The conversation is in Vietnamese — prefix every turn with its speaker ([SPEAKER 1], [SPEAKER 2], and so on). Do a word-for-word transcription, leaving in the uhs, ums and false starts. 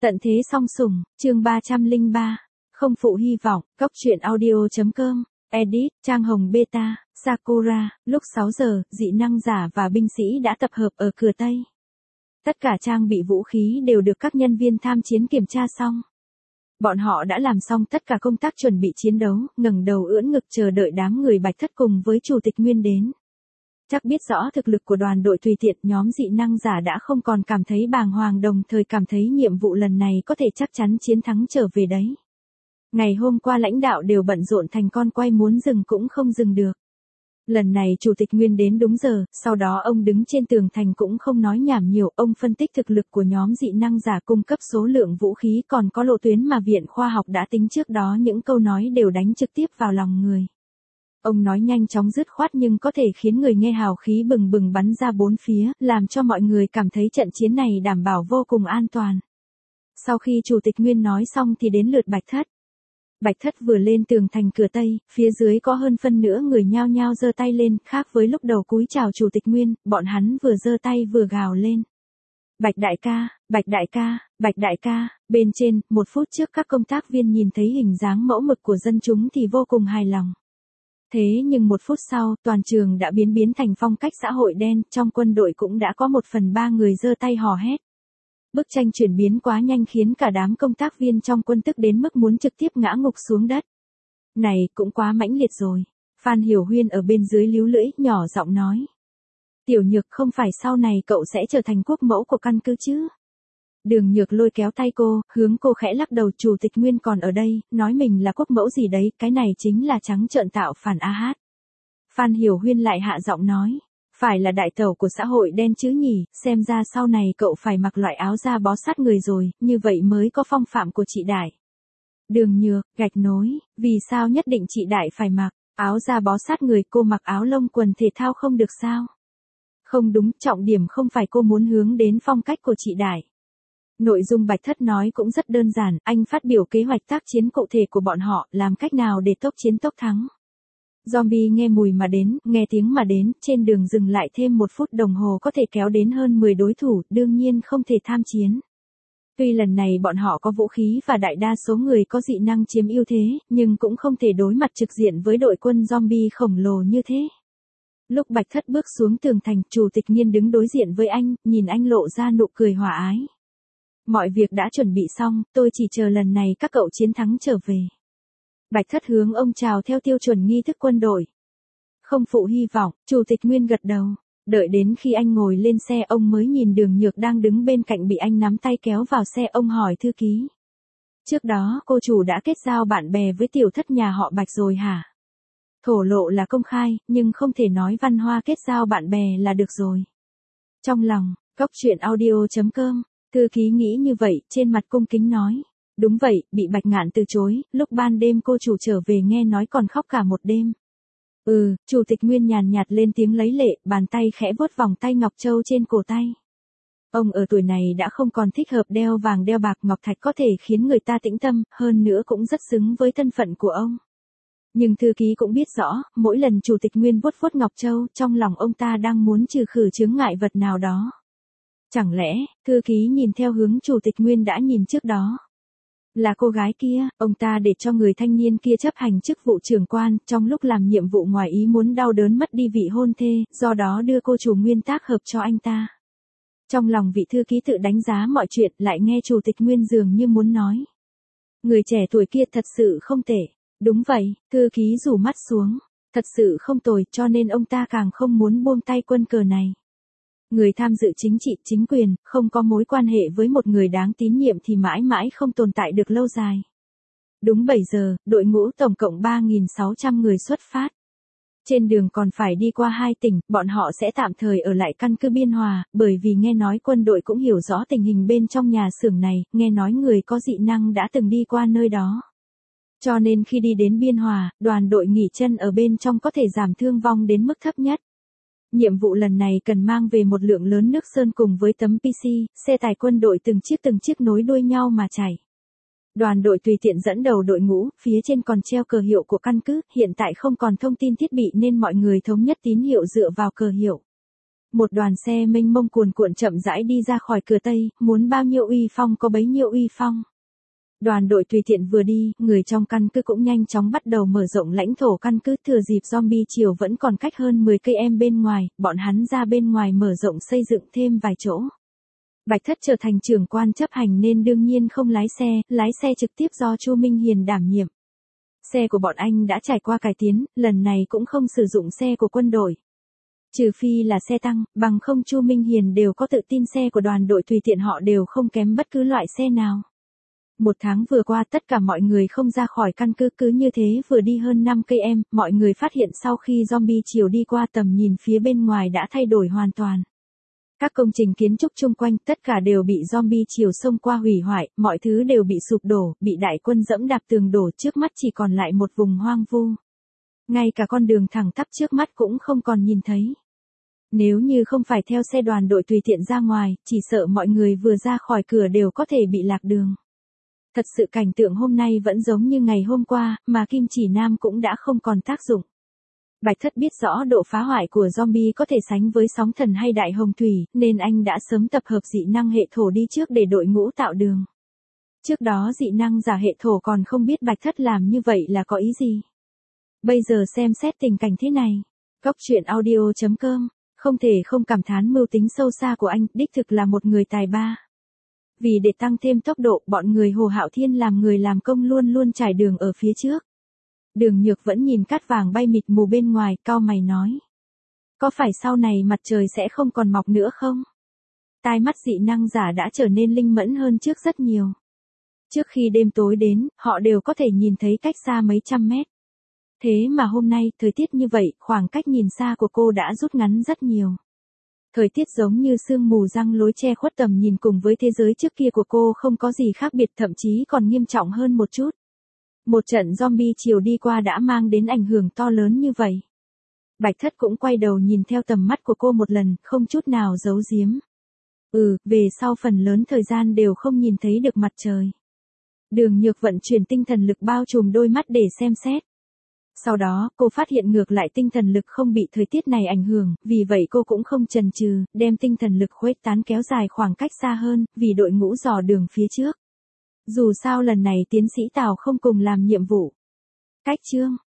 [SPEAKER 1] Tận thế song sủng, chương ba trăm lẻ ba. Không phụ hy vọng, Cóc truyện audio chấm com, edit, Trang Hồng Beta, Sakura, lúc sáu giờ, dị năng giả và binh sĩ đã tập hợp ở cửa Tây. Tất cả trang bị vũ khí đều được các nhân viên tham chiến kiểm tra xong. Bọn họ đã làm xong tất cả công tác chuẩn bị chiến đấu, ngẩng đầu ưỡn ngực chờ đợi đám người Bạch Thất cùng với Chủ tịch Nguyên đến. Chắc biết rõ thực lực của đoàn đội tùy tiện, nhóm dị năng giả đã không còn cảm thấy bàng hoàng, đồng thời cảm thấy nhiệm vụ lần này có thể chắc chắn chiến thắng trở về đấy. Ngày hôm qua lãnh đạo đều bận rộn thành con quay, muốn dừng cũng không dừng được. Lần này Chủ tịch Nguyên đến đúng giờ, sau đó ông đứng trên tường thành cũng không nói nhảm nhiều, ông phân tích thực lực của nhóm dị năng giả, cung cấp số lượng vũ khí, còn có lộ tuyến mà Viện Khoa học đã tính trước đó, những câu nói đều đánh trực tiếp vào lòng người. Ông nói nhanh chóng dứt khoát nhưng có thể khiến người nghe hào khí bừng bừng bắn ra bốn phía, làm cho mọi người cảm thấy trận chiến này đảm bảo vô cùng an toàn. Sau khi Chủ tịch Nguyên nói xong thì đến lượt Bạch Thất. Bạch Thất vừa lên tường thành cửa Tây, phía dưới có hơn phân nửa người nhao nhao giơ tay lên, khác với lúc đầu cúi chào Chủ tịch Nguyên, bọn hắn vừa giơ tay vừa gào lên. Bạch đại ca, Bạch đại ca, Bạch đại ca. Bên trên, một phút trước các công tác viên nhìn thấy hình dáng mẫu mực của dân chúng thì vô cùng hài lòng. Thế nhưng một phút sau, toàn trường đã biến biến thành phong cách xã hội đen, trong quân đội cũng đã có một phần ba người giơ tay hò hét. Bức tranh chuyển biến quá nhanh khiến cả đám công tác viên trong quân tức đến mức muốn trực tiếp ngã ngục xuống đất. Này, cũng quá mãnh liệt rồi. Phan Hiểu Huyên ở bên dưới líu lưỡi, nhỏ giọng nói. Tiểu Nhược, không phải sau này cậu sẽ trở thành quốc mẫu của căn cứ chứ? Đường Nhược lôi kéo tay cô, hướng cô khẽ lắc đầu. Chủ tịch Nguyên còn ở đây, nói mình là quốc mẫu gì đấy, cái này chính là trắng trợn tạo phản a hát. Phan Hiểu Huyên lại hạ giọng nói. Phải là đại tẩu của xã hội đen chứ nhỉ, xem ra sau này cậu phải mặc loại áo da bó sát người rồi, như vậy mới có phong phạm của chị Đại. Đường Nhược, gạch nối, vì sao nhất định chị Đại phải mặc áo da bó sát người, cô mặc áo lông quần thể thao không được sao? Không đúng, trọng điểm không phải cô muốn hướng đến phong cách của chị Đại. Nội dung Bạch Thất nói cũng rất đơn giản, anh phát biểu kế hoạch tác chiến cụ thể của bọn họ, làm cách nào để tốc chiến tốc thắng. Zombie nghe mùi mà đến, nghe tiếng mà đến, trên đường dừng lại thêm một phút đồng hồ có thể kéo đến hơn mười đối thủ, đương nhiên không thể tham chiến. Tuy lần này bọn họ có vũ khí và đại đa số người có dị năng chiếm ưu thế, nhưng cũng không thể đối mặt trực diện với đội quân zombie khổng lồ như thế. Lúc Bạch Thất bước xuống tường thành, Chủ tịch Nhiên đứng đối diện với anh, nhìn anh lộ ra nụ cười hòa ái. Mọi việc đã chuẩn bị xong, tôi chỉ chờ lần này các cậu chiến thắng trở về. Bạch Thất hướng ông chào theo tiêu chuẩn nghi thức quân đội. Không phụ hy vọng, Chủ tịch Nguyên gật đầu. Đợi đến khi anh ngồi lên xe, ông mới nhìn Đường Nhược đang đứng bên cạnh bị anh nắm tay kéo vào xe, ông hỏi thư ký. Trước đó cô chủ đã kết giao bạn bè với tiểu thất nhà họ Bạch rồi hả? Thổ lộ là công khai, nhưng không thể nói văn hoa kết giao bạn bè là được rồi. Trong lòng, Cóc truyện audio chấm com, thư ký nghĩ như vậy, trên mặt cung kính nói. Đúng vậy, bị Bạch Ngạn từ chối, lúc ban đêm cô chủ trở về nghe nói còn khóc cả một đêm. Ừ, Chủ tịch Nguyên nhàn nhạt lên tiếng lấy lệ, bàn tay khẽ vuốt vòng tay ngọc châu trên cổ tay. Ông ở tuổi này đã không còn thích hợp đeo vàng đeo bạc, ngọc thạch có thể khiến người ta tĩnh tâm, hơn nữa cũng rất xứng với thân phận của ông. Nhưng thư ký cũng biết rõ, mỗi lần Chủ tịch Nguyên vuốt vuốt ngọc châu, trong lòng ông ta đang muốn trừ khử chướng ngại vật nào đó. Chẳng lẽ, thư ký nhìn theo hướng Chủ tịch Nguyên đã nhìn trước đó. Là cô gái kia, ông ta để cho người thanh niên kia chấp hành chức vụ trưởng quan, trong lúc làm nhiệm vụ ngoài ý muốn đau đớn mất đi vị hôn thê, do đó đưa cô chủ Nguyên tác hợp cho anh ta. Trong lòng vị thư ký tự đánh giá mọi chuyện, lại nghe Chủ tịch Nguyên dường như muốn nói. Người trẻ tuổi kia thật sự không tệ. Đúng vậy, thư ký rủ mắt xuống. Thật sự không tồi, cho nên ông ta càng không muốn buông tay quân cờ này. Người tham dự chính trị, chính quyền, không có mối quan hệ với một người đáng tín nhiệm thì mãi mãi không tồn tại được lâu dài. Đúng bảy giờ, đội ngũ tổng cộng ba nghìn sáu trăm người xuất phát. Trên đường còn phải đi qua hai tỉnh, bọn họ sẽ tạm thời ở lại căn cứ Biên Hòa, bởi vì nghe nói quân đội cũng hiểu rõ tình hình bên trong nhà xưởng này, nghe nói người có dị năng đã từng đi qua nơi đó. Cho nên khi đi đến Biên Hòa, đoàn đội nghỉ chân ở bên trong có thể giảm thương vong đến mức thấp nhất. Nhiệm vụ lần này cần mang về một lượng lớn nước sơn cùng với tấm pê xê, xe tải quân đội từng chiếc từng chiếc nối đuôi nhau mà chạy. Đoàn đội tùy tiện dẫn đầu đội ngũ, phía trên còn treo cờ hiệu của căn cứ, hiện tại không còn thông tin thiết bị nên mọi người thống nhất tín hiệu dựa vào cờ hiệu. Một đoàn xe mênh mông cuồn cuộn chậm rãi đi ra khỏi cửa Tây, muốn bao nhiêu uy phong có bấy nhiêu uy phong. Đoàn đội tùy tiện vừa đi, người trong căn cứ cũng nhanh chóng bắt đầu mở rộng lãnh thổ căn cứ. Thừa dịp zombie chiều vẫn còn cách hơn mười cây em bên ngoài, bọn hắn ra bên ngoài mở rộng xây dựng thêm vài chỗ. Bạch Thất trở thành trưởng quan chấp hành nên đương nhiên không lái xe, lái xe trực tiếp do Chu Minh Hiền đảm nhiệm. Xe của bọn anh đã trải qua cải tiến, lần này cũng không sử dụng xe của quân đội. Trừ phi là xe tăng, bằng không Chu Minh Hiền đều có tự tin xe của đoàn đội tùy tiện họ đều không kém bất cứ loại xe nào. Một tháng vừa qua tất cả mọi người không ra khỏi căn cứ, cứ như thế vừa đi hơn năm cây em, mọi người phát hiện sau khi zombie chiều đi qua tầm nhìn phía bên ngoài đã thay đổi hoàn toàn. Các công trình kiến trúc chung quanh tất cả đều bị zombie chiều xông qua hủy hoại, mọi thứ đều bị sụp đổ, bị đại quân dẫm đạp tường đổ, trước mắt chỉ còn lại một vùng hoang vu. Ngay cả con đường thẳng tắp trước mắt cũng không còn nhìn thấy. Nếu như không phải theo xe đoàn đội tùy tiện ra ngoài, chỉ sợ mọi người vừa ra khỏi cửa đều có thể bị lạc đường. Thật sự cảnh tượng hôm nay vẫn giống như ngày hôm qua, mà Kim Chỉ Nam cũng đã không còn tác dụng. Bạch Thất biết rõ độ phá hoại của zombie có thể sánh với sóng thần hay đại hồng thủy, nên anh đã sớm tập hợp dị năng hệ thổ đi trước để đội ngũ tạo đường. Trước đó dị năng giả hệ thổ còn không biết Bạch Thất làm như vậy là có ý gì. Bây giờ xem xét tình cảnh thế này. Góc truyện audio chấm com, không thể không cảm thán mưu tính sâu xa của anh, đích thực là một người tài ba. Vì để tăng thêm tốc độ, bọn người Hồ Hạo Thiên làm người làm công luôn luôn trải đường ở phía trước. Đường Nhược vẫn nhìn cát vàng bay mịt mù bên ngoài, cau mày nói. Có phải sau này mặt trời sẽ không còn mọc nữa không? Tai mắt dị năng giả đã trở nên linh mẫn hơn trước rất nhiều. Trước khi đêm tối đến, họ đều có thể nhìn thấy cách xa mấy trăm mét. Thế mà hôm nay, thời tiết như vậy, khoảng cách nhìn xa của cô đã rút ngắn rất nhiều. Thời tiết giống như sương mù răng lối che khuất tầm nhìn, cùng với thế giới trước kia của cô không có gì khác biệt, thậm chí còn nghiêm trọng hơn một chút. Một trận zombie chiều đi qua đã mang đến ảnh hưởng to lớn như vậy. Bạch Thất cũng quay đầu nhìn theo tầm mắt của cô một lần, không chút nào giấu giếm. Ừ, về sau phần lớn thời gian đều không nhìn thấy được mặt trời. Đường Nhược vận chuyển tinh thần lực bao trùm đôi mắt để xem xét. Sau đó, cô phát hiện ngược lại tinh thần lực không bị thời tiết này ảnh hưởng, vì vậy cô cũng không chần chừ, đem tinh thần lực khuếch tán kéo dài khoảng cách xa hơn, vì đội ngũ dò đường phía trước. Dù sao lần này tiến sĩ Tào không cùng làm nhiệm vụ. Cách chương